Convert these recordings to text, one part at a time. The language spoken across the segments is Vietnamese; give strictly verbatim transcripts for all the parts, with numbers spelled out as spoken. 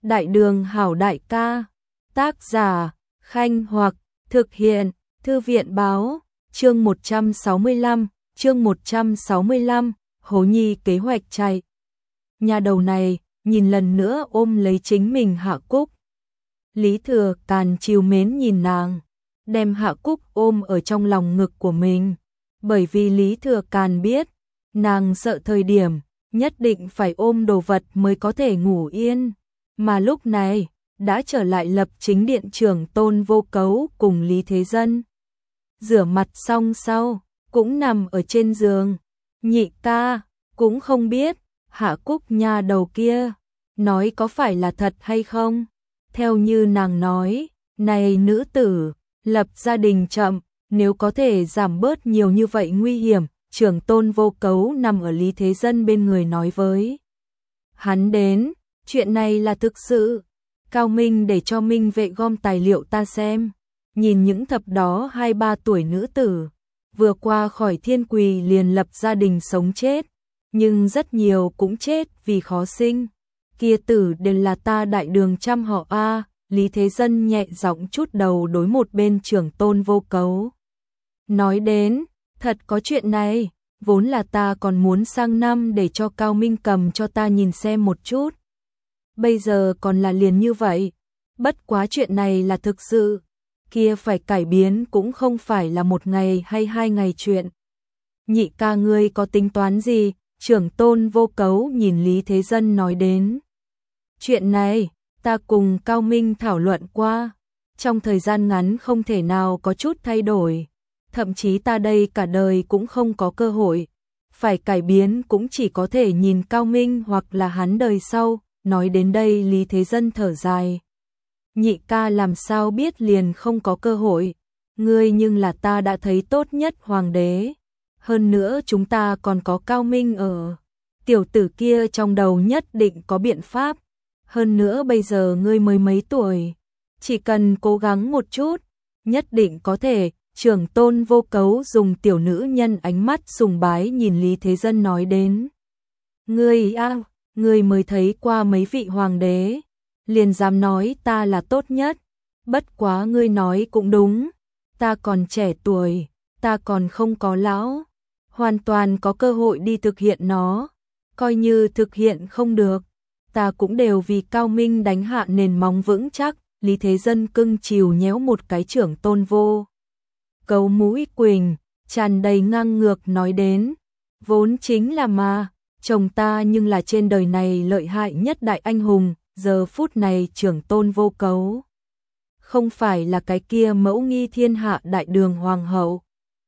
Đại đường hảo đại ca. Tác giả Khanh Hoặc. Thực hiện Thư viện báo. Chương một trăm sáu mươi lăm. Chương một trăm sáu mươi lăm. Hố Nhi kế hoạch chạy. Nhà đầu này nhìn lần nữa ôm lấy chính mình Hạ Cúc. Lý Thừa Càn trìu mến nhìn nàng, đem Hạ Cúc ôm ở trong lòng ngực của mình, bởi vì Lý Thừa Càn biết, nàng sợ thời điểm nhất định phải ôm đồ vật mới có thể ngủ yên, mà lúc này đã trở lại Lập Chính Điện trưởng Tôn Vô Cấu cùng Lý Thế Dân. Rửa mặt xong sau, cũng nằm ở trên giường. Nhị ca cũng không biết Hạ Cúc nha đầu kia nói có phải là thật hay không. Theo như nàng nói, này nữ tử lập gia đình chậm, nếu có thể giảm bớt nhiều như vậy nguy hiểm. Trưởng Tôn Vô Cấu nằm ở Lý Thế Dân bên người nói với hắn đến, chuyện này là thực sự. Cao Minh để cho Minh Vệ gom tài liệu ta xem, nhìn những thập đó hai ba tuổi nữ tử, vừa qua khỏi thiên quỳ liền lập gia đình sống chết, nhưng rất nhiều cũng chết vì khó sinh. Kia tử đều là ta đại đường trăm họ a. Lý Thế Dân nhẹ giọng chút đầu đối một bên trưởng Tôn Vô Cấu nói đến, thật có chuyện này, vốn là ta còn muốn sang năm để cho Cao Minh cầm cho ta nhìn xem một chút. Bây giờ còn là liền như vậy, bất quá chuyện này là thực sự, kia phải cải biến cũng không phải là một ngày hay hai ngày chuyện. Nhị ca ngươi có tính toán gì? Trưởng Tôn Vô Cấu nhìn Lý Thế Dân nói đến. Chuyện này, ta cùng Cao Minh thảo luận qua, trong thời gian ngắn không thể nào có chút thay đổi, thậm chí ta đây cả đời cũng không có cơ hội, phải cải biến cũng chỉ có thể nhìn Cao Minh hoặc là hắn đời sau. Nói đến đây Lý Thế Dân thở dài. Nhị ca làm sao biết liền không có cơ hội, ngươi nhưng là ta đã thấy tốt nhất hoàng đế. Hơn nữa chúng ta còn có Cao Minh ở, tiểu tử kia trong đầu nhất định có biện pháp. Hơn nữa bây giờ ngươi mới mấy tuổi, chỉ cần cố gắng một chút, nhất định có thể. Trưởng Tôn Vô Cấu dùng tiểu nữ nhân ánh mắt sùng bái nhìn Lý Thế Dân nói đến. Ngươi a, ngươi mới thấy qua mấy vị hoàng đế, liền dám nói ta là tốt nhất. Bất quá ngươi nói cũng đúng, ta còn trẻ tuổi, ta còn không có lão, hoàn toàn có cơ hội đi thực hiện nó. Coi như thực hiện không được, ta cũng đều vì Cao Minh đánh hạ nền móng vững chắc. Lý Thế Dân cưng chiều nhéo một cái trưởng Tôn Vô Cấu mũi quỳnh, tràn đầy ngang ngược nói đến, vốn chính là mà, chồng ta nhưng là trên đời này lợi hại nhất đại anh hùng. Giờ phút này trưởng Tôn Vô Cấu không phải là cái kia mẫu nghi thiên hạ đại đường hoàng hậu,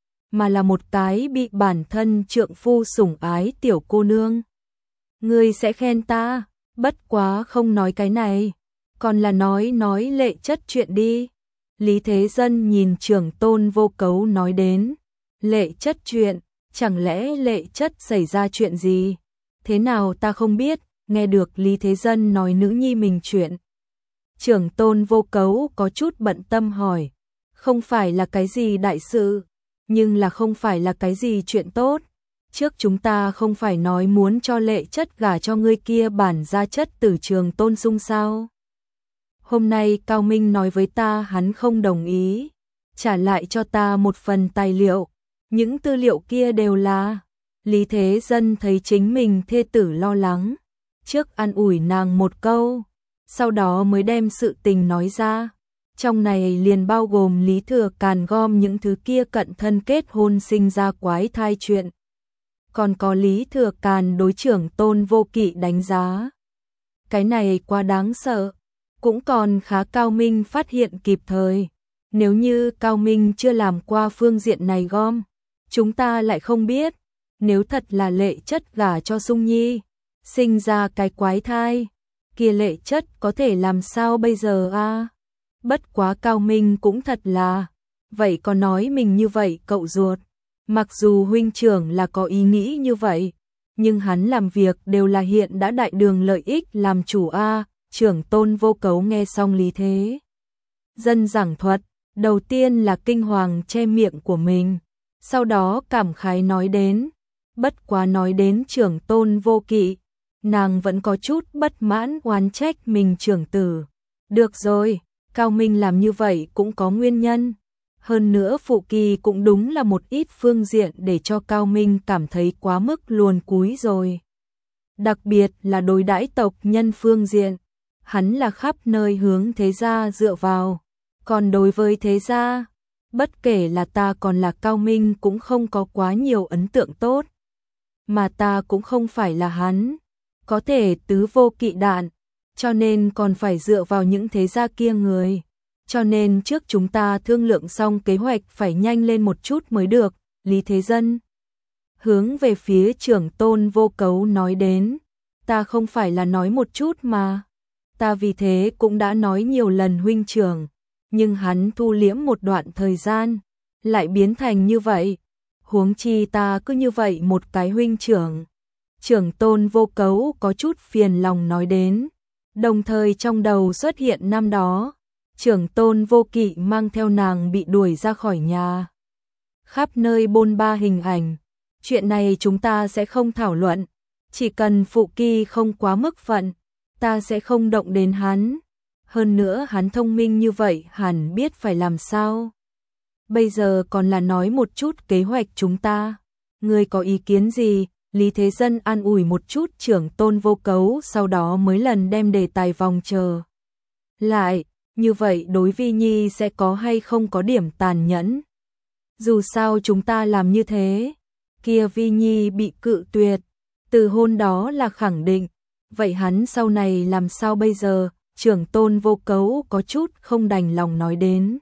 mà là một cái bị bản thân trượng phu sủng ái tiểu cô nương. Ngươi sẽ khen ta, bất quá không nói cái này, còn là nói nói lệ chất chuyện đi. Lý Thế Dân nhìn trưởng Tôn Vô Cấu nói đến, lệ chất chuyện, chẳng lẽ lệ chất xảy ra chuyện gì? Thế nào ta không biết. Nghe được Lý Thế Dân nói nữ nhi mình chuyện, trưởng Tôn Vô Cấu có chút bận tâm hỏi, không phải là cái gì đại sự, nhưng là không phải là cái gì chuyện tốt. Trước chúng ta không phải nói muốn cho lệ chất gả cho ngươi kia bản gia chất tử Trường Tôn Sung sao? Hôm nay Cao Minh nói với ta hắn không đồng ý, trả lại cho ta một phần tài liệu, những tư liệu kia đều là. Lý Thế Dân thấy chính mình thê tử lo lắng, trước an ủi nàng một câu, sau đó mới đem sự tình nói ra. Trong này liền bao gồm Lý Thừa Càn gom những thứ kia cận thân kết hôn sinh ra quái thai chuyện. Còn có Lý Thừa Càn đối trưởng Tôn Vô Kỵ đánh giá. Cái này quá đáng sợ, cũng còn khá Cao Minh phát hiện kịp thời. Nếu như Cao Minh chưa làm qua phương diện này gom, chúng ta lại không biết. Nếu thật là lệ chất gả cho Sung Nhi, sinh ra cái quái thai, kia lệ chất có thể làm sao bây giờ a? À? Bất quá Cao Minh cũng thật là, vậy có nói mình như vậy cậu ruột, mặc dù huynh trưởng là có ý nghĩ như vậy, nhưng hắn làm việc đều là hiện đã đại đường lợi ích làm chủ a. À? Trưởng Tôn Vô Cấu nghe xong Lý Thế Dân giảng thuật, đầu tiên là kinh hoàng che miệng của mình, sau đó cảm khái nói đến, bất quá nói đến trưởng Tôn Vô Kỵ, nàng vẫn có chút bất mãn oán trách mình trưởng tử. Được rồi, Cao Minh làm như vậy cũng có nguyên nhân. Hơn nữa Phụ Kỳ cũng đúng là một ít phương diện để cho Cao Minh cảm thấy quá mức luồn cúi rồi. Đặc biệt là đối đãi tộc nhân phương diện, hắn là khắp nơi hướng thế gia dựa vào. Còn đối với thế gia, bất kể là ta còn là Cao Minh cũng không có quá nhiều ấn tượng tốt. Mà ta cũng không phải là hắn, có thể tứ vô kỵ đạn, cho nên còn phải dựa vào những thế gia kia người. Cho nên trước chúng ta thương lượng xong kế hoạch phải nhanh lên một chút mới được, Lý Thế Dân. Hướng về phía Trưởng Tôn Vô Cấu nói đến, ta không phải là nói một chút mà. Ta vì thế cũng đã nói nhiều lần huynh trưởng, nhưng hắn thu liễm một đoạn thời gian, lại biến thành như vậy. Huống chi ta cứ như vậy một cái huynh trưởng. Trưởng Tôn Vô Cấu có chút phiền lòng nói đến, đồng thời trong đầu xuất hiện năm đó, Trưởng Tôn Vô Kỵ mang theo nàng bị đuổi ra khỏi nhà. Khắp nơi bôn ba hình ảnh, chuyện này chúng ta sẽ không thảo luận, chỉ cần Phụ Kỳ không quá mức phận, ta sẽ không động đến hắn. Hơn nữa hắn thông minh như vậy hẳn biết phải làm sao. Bây giờ còn là nói một chút kế hoạch chúng ta. Ngươi có ý kiến gì? Lý Thế Dân an ủi một chút Trưởng Tôn Vô Cấu, sau đó mới lần đem đề tài vòng chờ lại. Như vậy đối Vi Nhi sẽ có hay không có điểm tàn nhẫn? Dù sao chúng ta làm như thế, kia Vi Nhi bị cự tuyệt, từ hôn đó là khẳng định. Vậy hắn sau này làm sao bây giờ? Trưởng Tôn Vô Cấu có chút không đành lòng nói đến.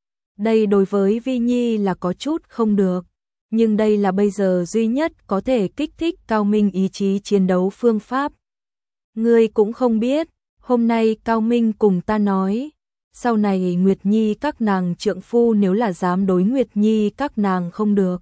Đây đối với Vi Nhi là có chút không được, nhưng đây là bây giờ duy nhất có thể kích thích Cao Minh ý chí chiến đấu phương pháp. Ngươi cũng không biết, hôm nay Cao Minh cùng ta nói, sau này Nguyệt Nhi các nàng trượng phu nếu là dám đối Nguyệt Nhi các nàng không được,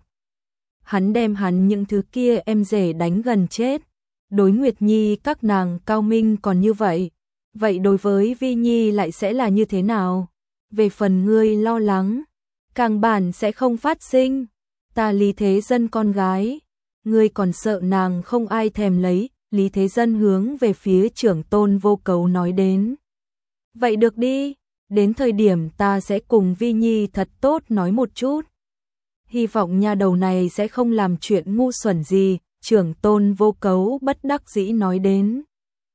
hắn đem hắn những thứ kia em rể đánh gần chết. Đối Nguyệt Nhi các nàng Cao Minh còn như vậy, vậy đối với Vi Nhi lại sẽ là như thế nào? Về phần ngươi lo lắng, càng bản sẽ không phát sinh. Ta Lý Thế Dân con gái, ngươi còn sợ nàng không ai thèm lấy. Lý Thế Dân hướng về phía Trưởng Tôn Vô Cấu nói đến. Vậy được đi, đến thời điểm ta sẽ cùng Vi Nhi thật tốt nói một chút. Hy vọng nha đầu này sẽ không làm chuyện ngu xuẩn gì. Trưởng Tôn Vô Cấu bất đắc dĩ nói đến.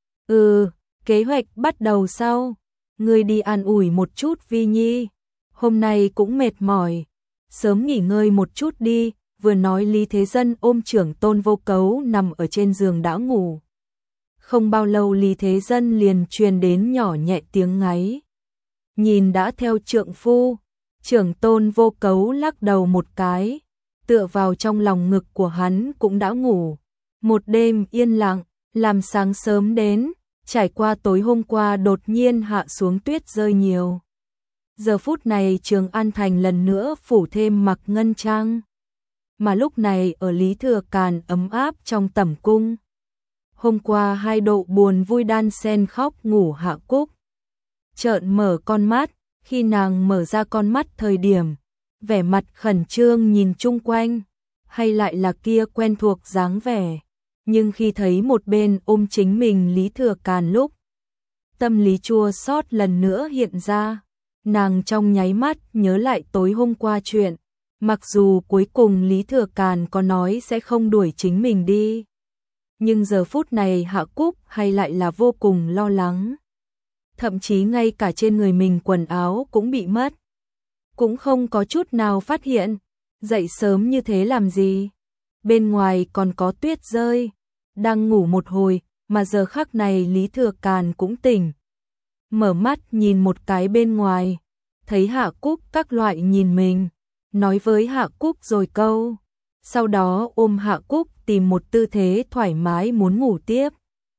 Ừ, kế hoạch bắt đầu sau. Ngươi đi an ủi một chút Vi Nhi. Hôm nay cũng mệt mỏi, sớm nghỉ ngơi một chút đi. Vừa nói Lý Thế Dân ôm Trưởng Tôn Vô Cấu nằm ở trên giường đã ngủ. Không bao lâu Lý Thế Dân liền truyền đến nhỏ nhẹ tiếng ngáy. Nhìn đã theo trượng phu, Trưởng Tôn Vô Cấu lắc đầu một cái, tựa vào trong lòng ngực của hắn cũng đã ngủ. Một đêm yên lặng, làm sáng sớm đến, trải qua tối hôm qua đột nhiên hạ xuống tuyết rơi nhiều. Giờ phút này Trường An Thành lần nữa phủ thêm mặc ngân trang. Mà lúc này ở Lý Thừa Càn ấm áp trong tẩm cung. Hôm qua hai độ buồn vui đan xen khóc ngủ Hạ Cúc. Trợn mở con mắt, khi nàng mở ra con mắt thời điểm, vẻ mặt khẩn trương nhìn chung quanh, hay lại là kia quen thuộc dáng vẻ. Nhưng khi thấy một bên ôm chính mình Lý Thừa Càn lúc, tâm lý chua xót lần nữa hiện ra. Nàng trong nháy mắt nhớ lại tối hôm qua chuyện. Mặc dù cuối cùng Lý Thừa Càn có nói sẽ không đuổi chính mình đi, nhưng giờ phút này Hạ Cúc hay lại là vô cùng lo lắng. Thậm chí ngay cả trên người mình quần áo cũng bị mất, cũng không có chút nào phát hiện. Dậy sớm như thế làm gì? Bên ngoài còn có tuyết rơi. Đang ngủ một hồi mà giờ khắc này Lý Thừa Càn cũng tỉnh. Mở mắt nhìn một cái bên ngoài, thấy Hạ Cúc các loại nhìn mình, nói với Hạ Cúc rồi câu, sau đó ôm Hạ Cúc tìm một tư thế thoải mái muốn ngủ tiếp.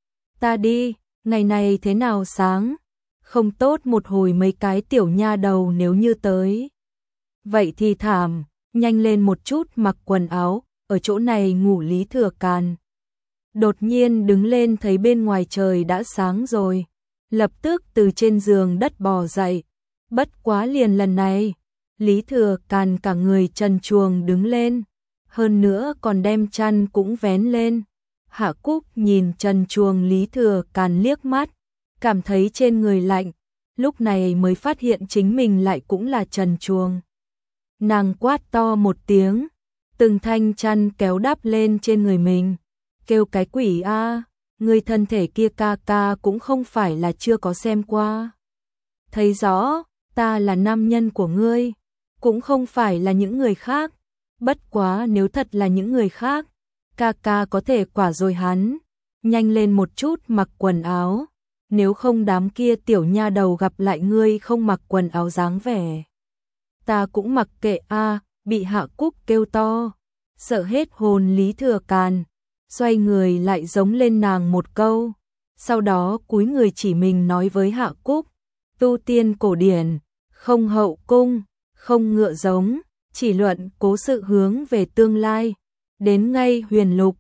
Ta đi, ngày này thế nào sáng? Không tốt một hồi mấy cái tiểu nha đầu nếu như tới. Vậy thì thảm, nhanh lên một chút mặc quần áo, ở chỗ này ngủ. Lý Thừa Càn đột nhiên đứng lên thấy bên ngoài trời đã sáng rồi, lập tức từ trên giường đất bò dậy. Bất quá liền lần này, Lý Thừa Càn cả người trần truồng đứng lên, hơn nữa còn đem chăn cũng vén lên, Hạ Cúc nhìn trần truồng Lý Thừa Càn liếc mắt, cảm thấy trên người lạnh, lúc này mới phát hiện chính mình lại cũng là trần truồng. Nàng quát to một tiếng, từng thanh chăn kéo đắp lên trên người mình, kêu cái quỷ a, người thân thể kia ca ca cũng không phải là chưa có xem qua. Thấy rõ, ta là nam nhân của ngươi, cũng không phải là những người khác, bất quá nếu thật là những người khác, ca ca có thể quả rồi hắn, nhanh lên một chút mặc quần áo, nếu không đám kia tiểu nha đầu gặp lại ngươi không mặc quần áo dáng vẻ. Ta cũng mặc kệ a, bị Hạ Cúc kêu to, sợ hết hồn Lý Thừa Càn, xoay người lại giống lên nàng một câu, sau đó cúi người chỉ mình nói với Hạ Cúc, tu tiên cổ điển, không hậu cung, không ngựa giống, chỉ luận cố sự hướng về tương lai, đến ngay huyền lục,